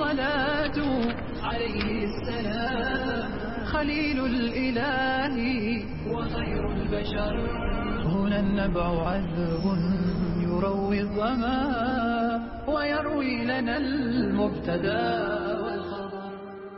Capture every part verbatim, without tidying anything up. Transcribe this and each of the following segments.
الصلاة عليه السلام خليل الإله وخير البشر. هنا النبع عذب يروي الظما ويروي لنا المبتدا والخبر.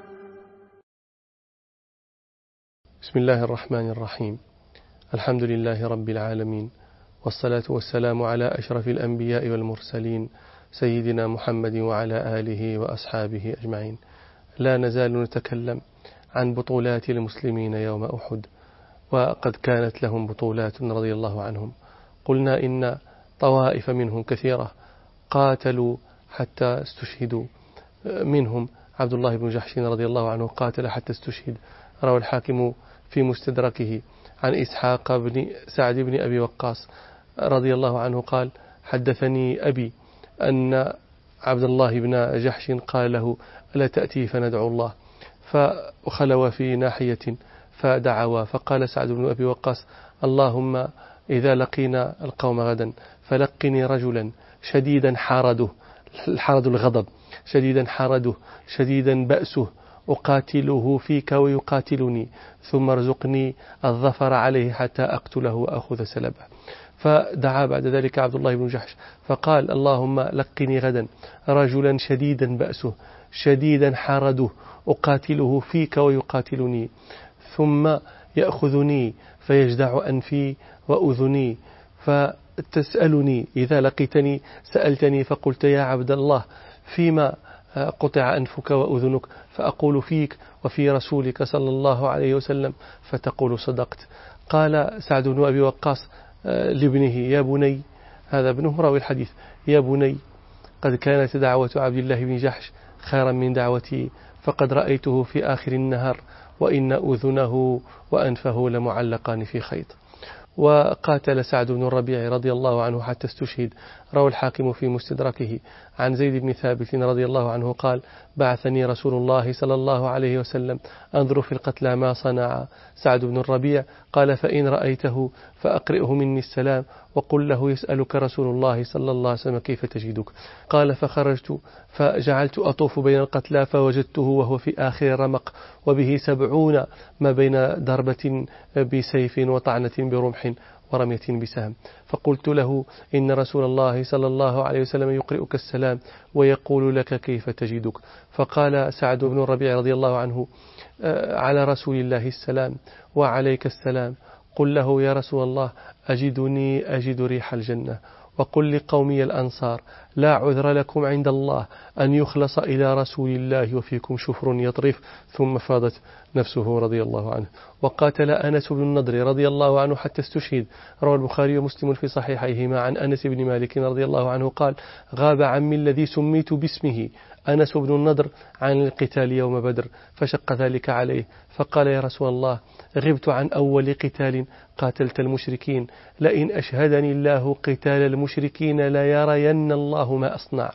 بسم الله الرحمن الرحيم. الحمد لله رب العالمين، والصلاة والسلام على أشرف الأنبياء والمرسلين سيدنا محمد وعلى آله وأصحابه أجمعين. لا نزال نتكلم عن بطولات المسلمين يوم أحد، وقد كانت لهم بطولات رضي الله عنهم. قلنا إن طوائف منهم كثيرة قاتلوا حتى استشهدوا، منهم عبد الله بن جحش رضي الله عنه قاتل حتى استشهد. روى الحاكم في مستدركه عن إسحاق بن سعد بن أبي وقاص رضي الله عنه قال: حدثني أبي أن عبد الله بن جحش قال له: ألا تأتي فندعو الله؟ فخلوا في ناحية فدعوا، فقال سعد بن أبي وقاص: اللهم إذا لقينا القوم غدا فلقني رجلا شديدا حارده، الحرد الغضب، شديدا حارده شديدا بأسه، أقاتله فيك ويقاتلني، ثم ارزقني الظفر عليه حتى أقتله وأخذ سلبه. فدعا بعد ذلك عبد الله بن جحش فقال: اللهم لقني غدا رجلا شديدا بأسه شديدا حارده، أقاتله فيك ويقاتلني، ثم يأخذني فيجدع أنفي وأذني، فتسألني إذا لقيتني سألتني فقلت: يا عبد الله فيما قطع أنفك وأذنك؟ فأقول: فيك وفي رسولك صلى الله عليه وسلم، فتقول: صدقت. قال سعد بن أبي وقاص لابنه: يا بني، هذا ابنه راوي الحديث، يا بني، قد كانت دعوة عبد الله بن جحش خيرا من دعوتي، فقد رأيته في آخر النهار وإن أذنه وأنفه لمعلقان في خيط. وقاتل سعد بن الربيع رضي الله عنه حتى استشهد. روى الحاكم في مستدركه عن زيد بن ثابت رضي الله عنه قال: بعثني رسول الله صلى الله عليه وسلم أنظر في القتلى ما صنع سعد بن الربيع، قال: فإن رأيته فأقرئه مني السلام وقل له يسألك رسول الله صلى الله عليه وسلم كيف تجدك. قال: فخرجت فجعلت أطوف بين القتلى فوجدته وهو في آخر الرمق وبه سبعون ما بين ضربة بسيف وطعنة برمح ورمية بسهم. فقلت له: إن رسول الله صلى الله عليه وسلم يقرئك السلام ويقول لك كيف تجدك. فقال سعد بن الربيع رضي الله عنه: على رسول الله السلام وعليك السلام، قل له يا رسول الله أجدني أجد ريح الجنة، وقل لقومي الأنصار: لا عذر لكم عند الله أن يخلص إلى رسول الله وفيكم شفر يطرف. ثم فاضت نفسه رضي الله عنه. وقاتل أنس بن النضر رضي الله عنه حتى استشهد. روى البخاري ومسلم في صحيحيهما عن أنس بن مالك رضي الله عنه قال: غاب عمي الذي سميت باسمه أنس بن النضر عن القتال يوم بدر، فشق ذلك عليه، فقال: يا رسول الله، غبت عن أول قتال قاتلت المشركين، لئن أشهدني الله قتال المشركين لا يرين الله ما أصنع.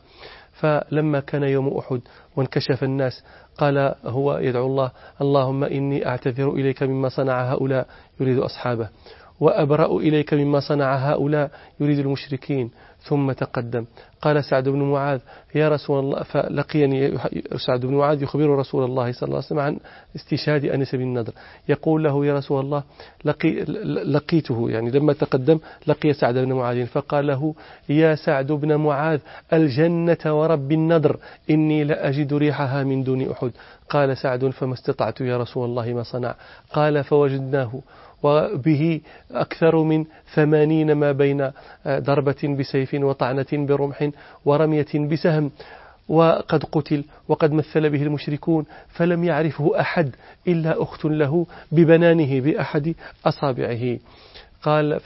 فلما كان يوم أحد وانكشف الناس قال هو يدعو الله: اللهم إني أعتذر إليك مما صنع هؤلاء، يريد أصحابه، وأبرأ إليك مما صنع هؤلاء، يريد المشركين. ثم تقدم. قال سعد بن معاذ: يا رسول الله، فلقيني سعد بن معاذ يخبر رسول الله صلى الله عليه وسلم عن استشهاد أنس بن النضر، يقول له: يا رسول الله، لقي لقيته، يعني لما تقدم لقي سعد بن معاذ، فقال له: يا سعد بن معاذ، الجنة ورب النضر، إني لأجد ريحها من دون أحد. قال سعد: فما استطعت يا رسول الله ما صنع. قال: فوجدناه وبه أكثر من ثمانين ما بين ضربة بسيف وطعنة برمح ورمية بسهم، وقد قتل وقد مثل به المشركون، فلم يعرفه أحد إلا أخت له ببنانه بأحد أصابعه. قال: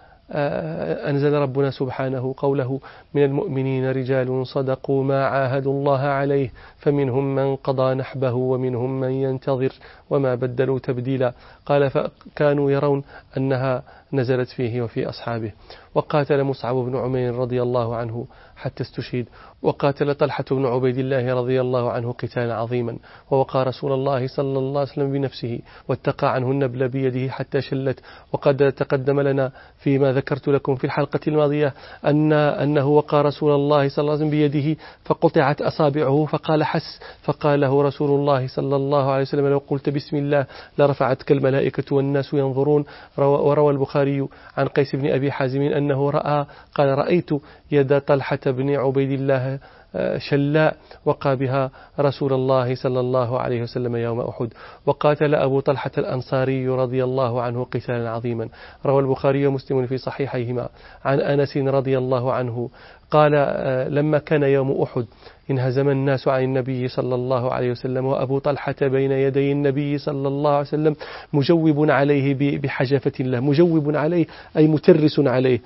فأنزل ربنا سبحانه قوله: من المؤمنين رجال صدقوا ما عاهدوا الله عليه، فمنهم من قضى نحبه ومنهم من ينتظر وما بدلوا تبديلا. قال: فكانوا يرون أنها نزلت فيه وفي أصحابه. وقاتل مصعب بن عمير رضي الله عنه حتى استشهد. وقاتل طلحة بن عبيد الله رضي الله عنه قتالا عظيما، ووقى رسول الله صلى الله عليه وسلم بنفسه، واتقى عنه النبل بيده حتى شلت. وقد تقدم لنا فيما ذكرت لكم في الحلقة الماضية أن أنه وقى رسول الله صلى الله عليه وسلم بيده فقطعت أصابعه، فقال حس، فقال له رسول الله صلى الله عليه وسلم: لو قلت بسم الله لرفعتك الملائكة والناس ينظرون. وروى البخاري عن قيس بن أبي حازم أنه رأى قال: رأيت يد طلحة بن عبيد الله شلاء وقى بها رسول الله صلى الله عليه وسلم يوم أحد. وقاتل أبو طلحة الأنصاري رضي الله عنه قتالا عظيما. روى البخاري ومسلم في صحيحيهما عن أنس رضي الله عنه قال: لما كان يوم أحد انهزم الناس عن النبي صلى الله عليه وسلم، وأبو طلحة بين يدي النبي صلى الله عليه وسلم مجوب عليه بحجفة الله. مجوب عليه أي مترس عليه.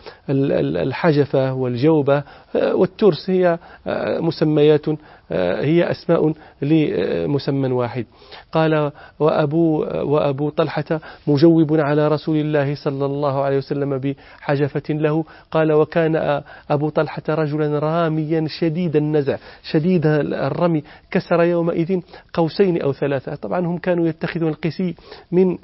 الحجفة والجوبة والترس هي مسميات، هي أسماء لمسمى واحد. قال: وأبو, وأبو طلحة مجوب على رسول الله صلى الله عليه وسلم بحجفة له. قال: وكان أبو طلحة رجلا راميا شديد النزع شديد الرمي، كسر يومئذ قوسين أو ثلاثة. طبعا هم كانوا يتخذون القسي من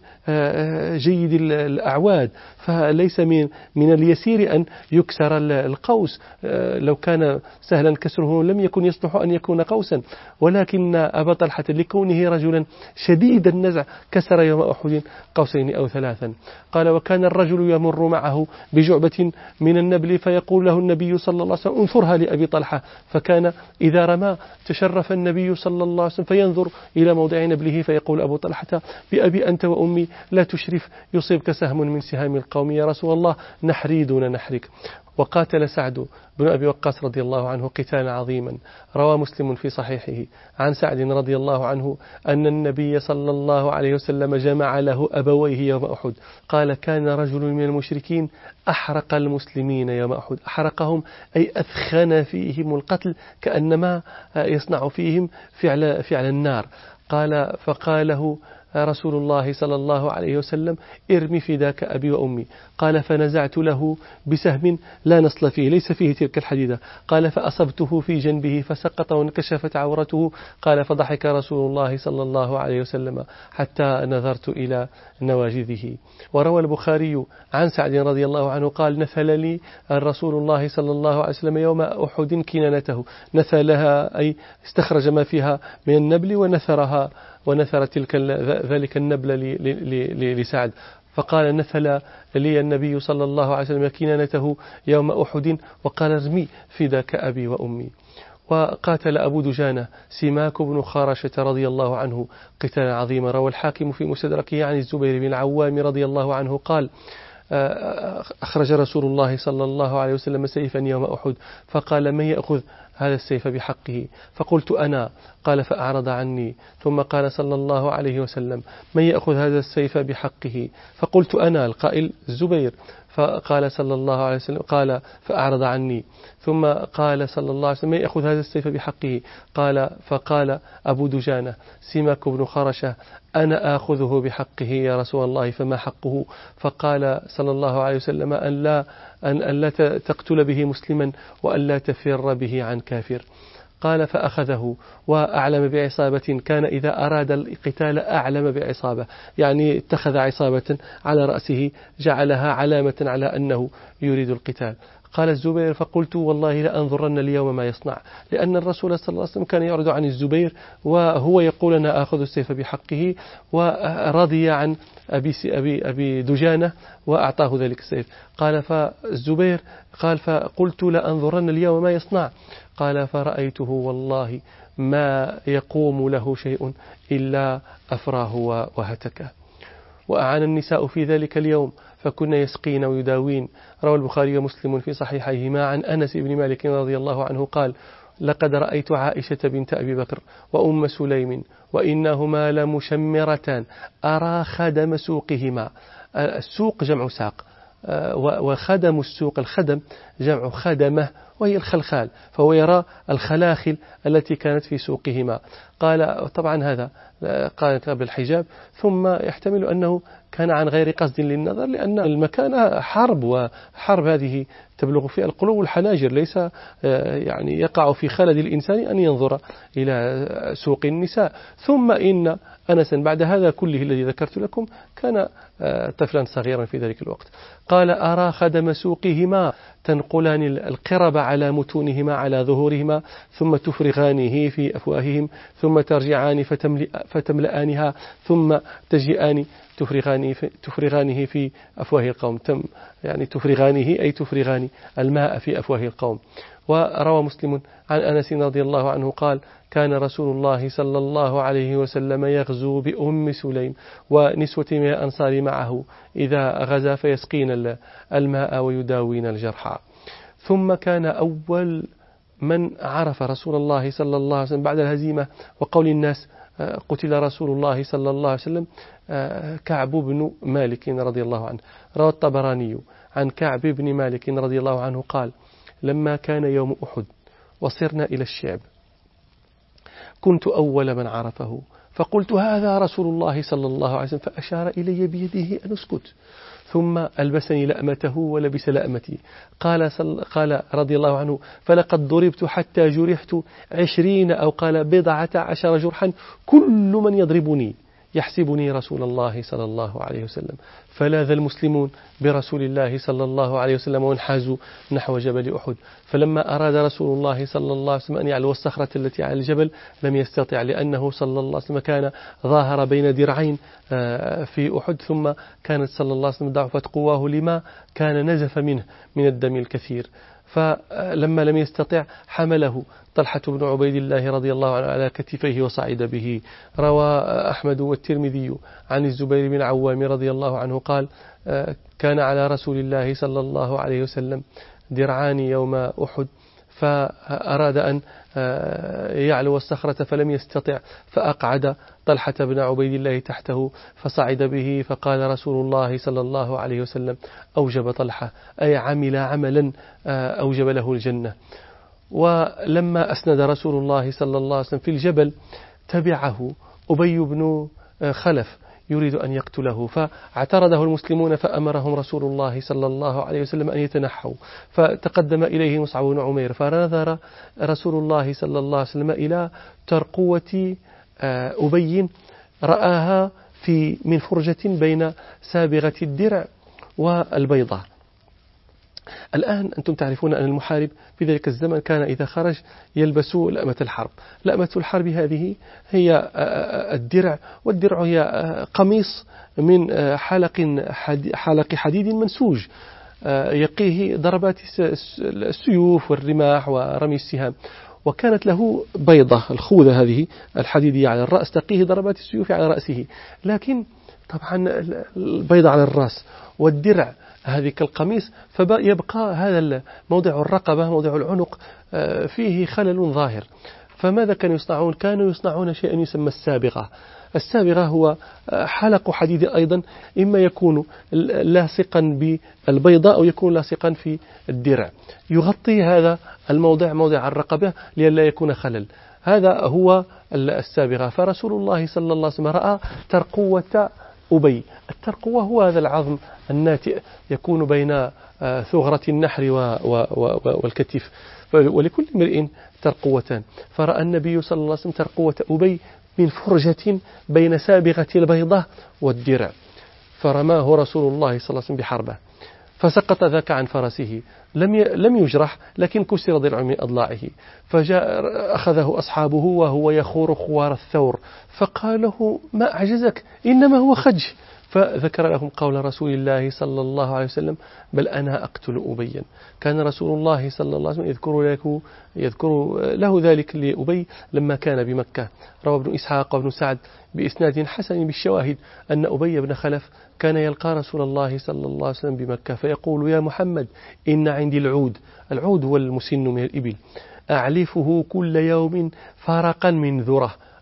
جيد الأعواد، فليس من من اليسير أن يكسر القوس. لو كان سهلا كسره لم يكن يصلح أن يكون قوسا، ولكن أبا طلحة لكونه رجلا شديد النزع كسر يوم أحد قوسين أو ثلاثا. قال: وكان الرجل يمر معه بجعبة من النبل فيقول له النبي صلى الله عليه وسلم: انثرها لأبي طلحة. فكان إذا رمى تشرف النبي صلى الله عليه وسلم فينظر إلى موضع نبله فيقول أبو طلحة: بأبي أنت وأمي لا تشرف، يصيبك سهم من سهام القوم يا رسول الله، نحري دون نحرك. وقاتل سعد بن أبي وقاص رضي الله عنه قتالا عظيما. روى مسلم في صحيحه عن سعد رضي الله عنه أن النبي صلى الله عليه وسلم جمع له أبويه يوم أحد. قال: كان رجل من المشركين أحرق المسلمين يوم أحد. أحرقهم أي أثخن فيهم القتل كأنما يصنع فيهم فعل, فعل النار. قال: فقاله رسول الله صلى الله عليه وسلم: ارمي فداك أبي وأمي. قال: فنزعت له بسهم لا نصل فيه، ليس فيه تلك الحديدة. قال: فأصبته في جنبه فسقط وانكشفت عورته. قال: فضحك رسول الله صلى الله عليه وسلم حتى نظرت إلى نواجذه. وروى البخاري عن سعد رضي الله عنه قال: نثل لي رسول الله صلى الله عليه وسلم يوم أحد كنانته. نثلها أي استخرج ما فيها من النبل ونثرها ونثر تلك ذلك النبل لسعد. فقال: نثل لي النبي صلى الله عليه وسلم كنانته يوم أحد وقال: ارمي فداك أبي وأمي. وقاتل أبو دجانة سماك بن خارشة رضي الله عنه قتالا عظيما. روى الحاكم في مستدركه عن الزبير بن العوام رضي الله عنه قال: أخرج رسول الله صلى الله عليه وسلم سيفا يوم أحد، فقال: من يأخذ هذا السيف بحقه؟ فقلت: أنا. قال: فأعرض عني. ثم قال صلى الله عليه وسلم: من يأخذ هذا السيف بحقه؟ فقلت: أنا. القائل الزبير. فقال صلى الله عليه وسلم قال: فأعرض عني. ثم قال صلى الله عليه وسلم: من يأخذ هذا السيف بحقه؟ قال فقال أبو دجانة سماك بن خرشة: أنا آخذه بحقه يا رسول الله، فما حقه؟ فقال صلى الله عليه وسلم: أن لا, أن, أن لا تقتل به مسلما وأن لا تفر به عن كافر. قال: فأخذه وأعلم بعصابة، كان إذا أراد القتال أعلم بعصابة، يعني اتخذ عصابة على رأسه جعلها علامة على أنه يريد القتال. قال الزبير: فقلت: والله لأنظرن اليوم ما يصنع، لأن الرسول صلى الله عليه وسلم كان يعرض عن الزبير وهو يقول: أنا آخذ السيف بحقه، ورضي عن أبي, أبي, أبي دجانة وأعطاه ذلك السيف. قال فالزبير قال: فقلت: لأنظرن اليوم ما يصنع. قال: فرأيته والله ما يقوم له شيء إلا أفراه وهتكه. وأعان النساء في ذلك اليوم فكنا يسقين ويداوين. روى البخاري ومسلم في صحيحيهما عن أنس بن مالك رضي الله عنه قال: لقد رأيت عائشة بنت أبي بكر وأم سليم وإنهما لمشمرتان أرى خدم سوقهما. السوق جمع ساق، وخدم السوق، الخدم جمع خدمة وهي الخلخال، فهو يرى الخلاخل التي كانت في سوقهما. قال طبعا هذا قال بالحجاب، ثم يحتمل أنه كان عن غير قصد للنظر، لأن المكان حرب، وحرب هذه تبلغ في القلوب والحناجر، ليس يعني يقع في خلد الإنسان أن ينظر إلى سوق النساء. ثم إن أنسا بعد هذا كله الذي ذكرت لكم كان طفلا صغيرا في ذلك الوقت. قال أرى خدم سوقهما تنقلان القرب على متونهما على ظهورهما، ثم تفرغانه في أفواههم، ثم ترجعان فتملأنها، ثم تجيئان تفرغانه في, تفرغانه في أفواه القوم. تم يعني تفرغانه أي تفرغان الماء في أفواه القوم. وروى مسلم عن أنس رضي الله عنه قال كان رسول الله صلى الله عليه وسلم يغزو بأم سليم ونسوة من الأنصار معه إذا غزا فيسقين الماء ويداوين الجرحى. ثم كان أول من عرف رسول الله صلى الله عليه وسلم بعد الهزيمة وقول الناس قتل رسول الله صلى الله عليه وسلم كعب بن مالك رضي الله عنه. روى الطبراني عن كعب بن مالك رضي الله عنه قال لما كان يوم أحد وصرنا إلى الشعب كنت أول من عرفه، فقلت هذا رسول الله صلى الله عليه وسلم، فأشار إلي بيده أن أسكت، ثم ألبسني لأمته ولبس لأمتي. قال, قال رضي الله عنه فلقد ضربت حتى جرحت عشرين أو قال بضعة عشر جرحا، كل من يضربني يحسبني رسول الله صلى الله عليه وسلم. فلاذ المسلمون برسول الله صلى الله عليه وسلم وانحازوا نحو جبل أحد. فلما أراد رسول الله صلى الله عليه وسلم أن يعلو الصخرة التي على الجبل لم يستطع، لأنه صلى الله عليه وسلم كان ظاهر بين درعين في أحد، ثم كانت صلى الله عليه وسلم ضعفت قواه لما كان نزف منه من الدم الكثير. فلما لم يستطع حمله طلحة بن عبيد الله رضي الله عنه على كتفيه وصعد به. روى أحمد والترمذي عن الزبير بن عوام رضي الله عنه قال كان على رسول الله صلى الله عليه وسلم درعان يوم أحد، فأراد أن يعلو الصخرة فلم يستطع، فأقعد طلحة بن عبيد الله تحته فصعد به، فقال رسول الله صلى الله عليه وسلم أوجب طلحة أي عمل عملا أوجب له الجنة. ولما أسند رسول الله صلى الله عليه وسلم في الجبل تبعه أبي بن خلف يريد أن يقتله، فاعترضه المسلمون فأمرهم رسول الله صلى الله عليه وسلم أن يتنحوا، فتقدم إليه مصعب بن عمير فنظر رسول الله صلى الله عليه وسلم إلى ترقوة أبي رآها في من فرجة بين سابغة الدرع والبيضة. الآن أنتم تعرفون أن المحارب في ذلك الزمن كان إذا خرج يلبس لأمة الحرب. لأمة الحرب هذه هي الدرع، والدرع هي قميص من حلق حلق حديد منسوج يقيه ضربات السيوف والرماح ورمي السهام، وكانت له بيضة الخوذة هذه الحديدية على الرأس تقيه ضربات السيوف على رأسه، لكن طبعا البيضة على الرأس والدرع هذه كالقميص، فيبقى هذا موضع الرقبة موضع العنق فيه خلل ظاهر. فماذا كانوا يصنعون؟ كانوا يصنعون شيئا يسمى السابغة. السابغة هو حلق حديد أيضا، إما يكون لاصقا بالبيضة أو يكون لاصقا في الدرع، يغطي هذا الموضع موضع الرقبة لئلا يكون خلل. هذا هو السابغة. فرسول الله صلى الله عليه وسلم رأى ترقوة أبي. الترقوة هو هذا العظم الناتئ يكون بين ثغرة النحر والكتف، ولكل امرئ ترقوتان. فرأى النبي صلى الله عليه وسلم ترقوة أبي من فرجة بين سابغة البيضة والدرع، فرماه رسول الله صلى الله عليه وسلم بحربة فسقط ذاك عن فرسه، لم لم يجرح لكن كسر ضلع من أضلاعه. فجاء أخذه أصحابه وهو يخور خوار الثور، فقال له ما أعجزك؟ إنما هو خج. فذكر لهم قول رسول الله صلى الله عليه وسلم بل أنا أقتل أبيا. كان رسول الله صلى الله عليه وسلم يذكر له, يذكر له ذلك لأبي لما كان بمكة. روى ابن إسحاق وابن سعد بإسناد حسن بالشواهد أن أبي بن خلف كان يلقى رسول الله صلى الله عليه وسلم بمكة فيقول يا محمد إن عندي العود. العود هو المسن من الإبل، أعلفه كل يوم فرقا من ذرة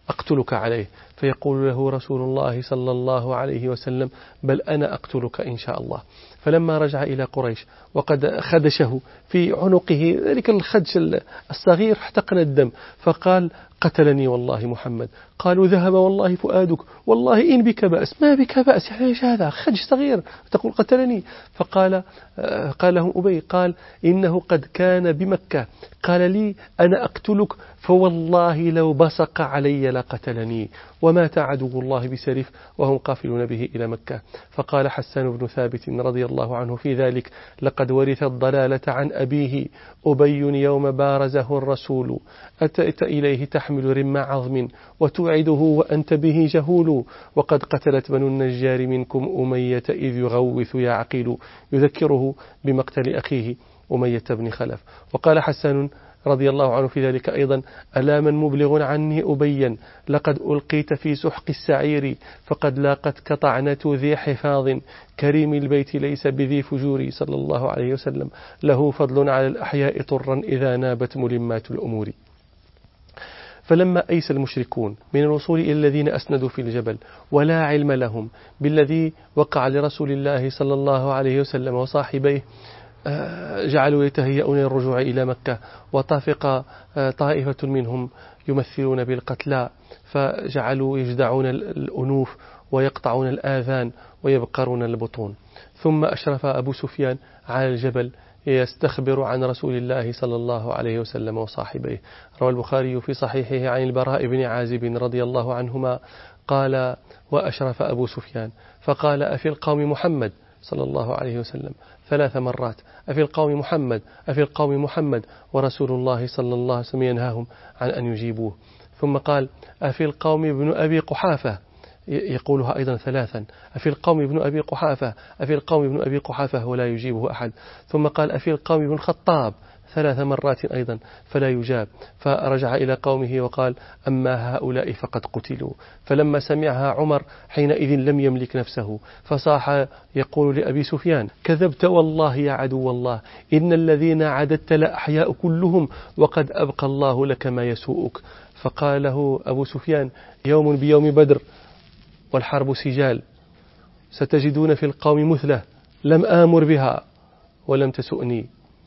أقتلك عليه، فيقول له رسول الله صلى الله عليه وسلم بل أنا أقتلك إن شاء الله. فلما رجع إلى قريش وقد خدشه في عنقه ذلك الخدش الصغير احتقن الدم، فقال قتلني والله محمد. قالوا ذهب والله فؤادك، والله إن بك بأس، ما بك بأس، يعني ايش هذا خدش صغير تقول قتلني. فقال قال لهم أبي قال إنه قد كان بمكة قال لي أنا أقتلك فوالله لو بصق علي لقتلني، ومات عدو الله بسرف وهم قافلون به إلى مكة. فقال حسان بن ثابت رضي الله عنه في ذلك لقد ورث الضلالة عن أبيه أبي يوم بارزه الرسول، أتأت إليه تحمل رم عظم وتوعده وأنت به جهول، وقد قتلت بنو النجار منكم أمية إذ يغوث يعقل، يذكره بمقتل أخيه أمية بن خلف. وقال حسان رضي الله عنه في ذلك أيضا ألا من مبلغ عني أبيا لقد ألقيت في سحق السعير، فقد لاقتك طعنة ذي حفاظ كريم البيت ليس بذي فجور، صلى الله عليه وسلم له فضل على الأحياء طرا إذا نابت ملمات الأمور. فلما أيس المشركون من الوصول إلى الذين أسندوا في الجبل ولا علم لهم بالذي وقع لرسول الله صلى الله عليه وسلم وصاحبيه، جعلوا يتهيئون الرجوع إلى مكة، وطافق طائفة منهم يمثلون بالقتلى، فجعلوا يجدعون الأنوف ويقطعون الآذان ويبقرون البطون. ثم أشرف أبو سفيان على الجبل يستخبر عن رسول الله صلى الله عليه وسلم وصاحبيه. روى البخاري في صحيحه عن البراء بن عازب رضي الله عنهما قال وأشرف أبو سفيان فقال أفي القوم محمد صلى الله عليه وسلم ثلاث مرات، أفي القوم محمد أفي القوم محمد، ورسول الله صلى الله عليه وسلم ينهاهم عن أن يجيبوه. ثم قال أفي القوم ابن أبي قحافة، يقولها أيضا ثلاثا، أفي القوم ابن أبي قحافة أفي القوم ابن أبي قحافة ولا يجيبه أحد. ثم قال أفي القوم ابن الخطاب ثلاث مرات أيضا فلا يجاب. فرجع إلى قومه وقال أما هؤلاء فقد قتلوا. فلما سمعها عمر حينئذ لم يملك نفسه فصاح يقول لأبي سفيان كذبت والله يا عدو الله، إن الذين عددت لأحياء كلهم وقد أبقى الله لك ما يسوءك. فقال له أبو سفيان يوم بيوم بدر والحرب سجال، ستجدون في القوم مثلة لم آمر بها ولم تسؤني.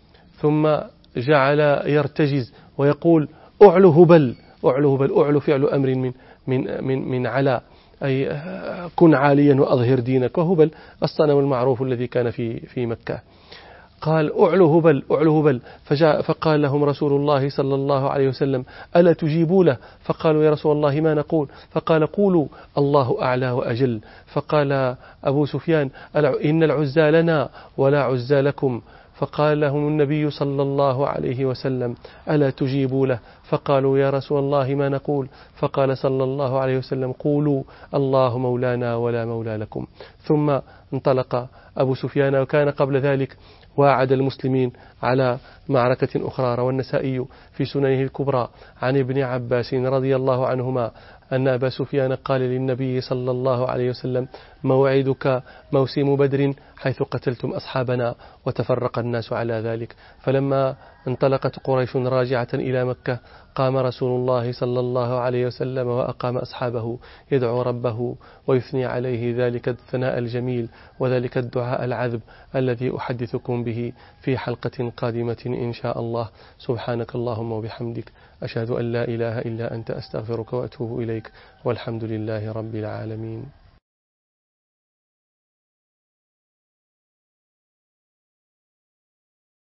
ثم جعل يرتجز ويقول أعلو هبل أعلو هبل، أعلو فعل أمر من من من من على، أي كن عاليا وأظهر دينك، وهبل الصنم المعروف الذي كان في في مكة. قال أعلو هبل أعلو هبل. فجاء فقال لهم رسول الله صلى الله عليه وسلم ألا تجيبوا له؟ فقالوا يا رسول الله ما نقول؟ فقال قولوا الله أعلى وأجل. فقال أبو سفيان إن العزى لنا ولا عزى لكم. فقال لهم النبي صلى الله عليه وسلم ألا تجيبوا له؟ فقالوا يا رسول الله ما نقول؟ فقال صلى الله عليه وسلم قولوا الله مولانا ولا مولى لكم. ثم انطلق أبو سفيان، وكان قبل ذلك واعد المسلمين على معركة أخرى. روى النسائي في سننه الكبرى عن ابن عباس رضي الله عنهما أن أبا سفيان قال للنبي صلى الله عليه وسلم موعدك موسم بدر حيث قتلتم أصحابنا، وتفرق الناس على ذلك. فلما انطلقت قريش راجعة إلى مكة قام رسول الله صلى الله عليه وسلم وأقام أصحابه يدعو ربه ويثني عليه ذلك الثناء الجميل وذلك الدعاء العذب الذي أحدثكم به في حلقة قادمة إن شاء الله. سبحانك اللهم وبحمدك أشهد أن لا إله إلا أنت أستغفرك وأتوب إليك، والحمد لله رب العالمين.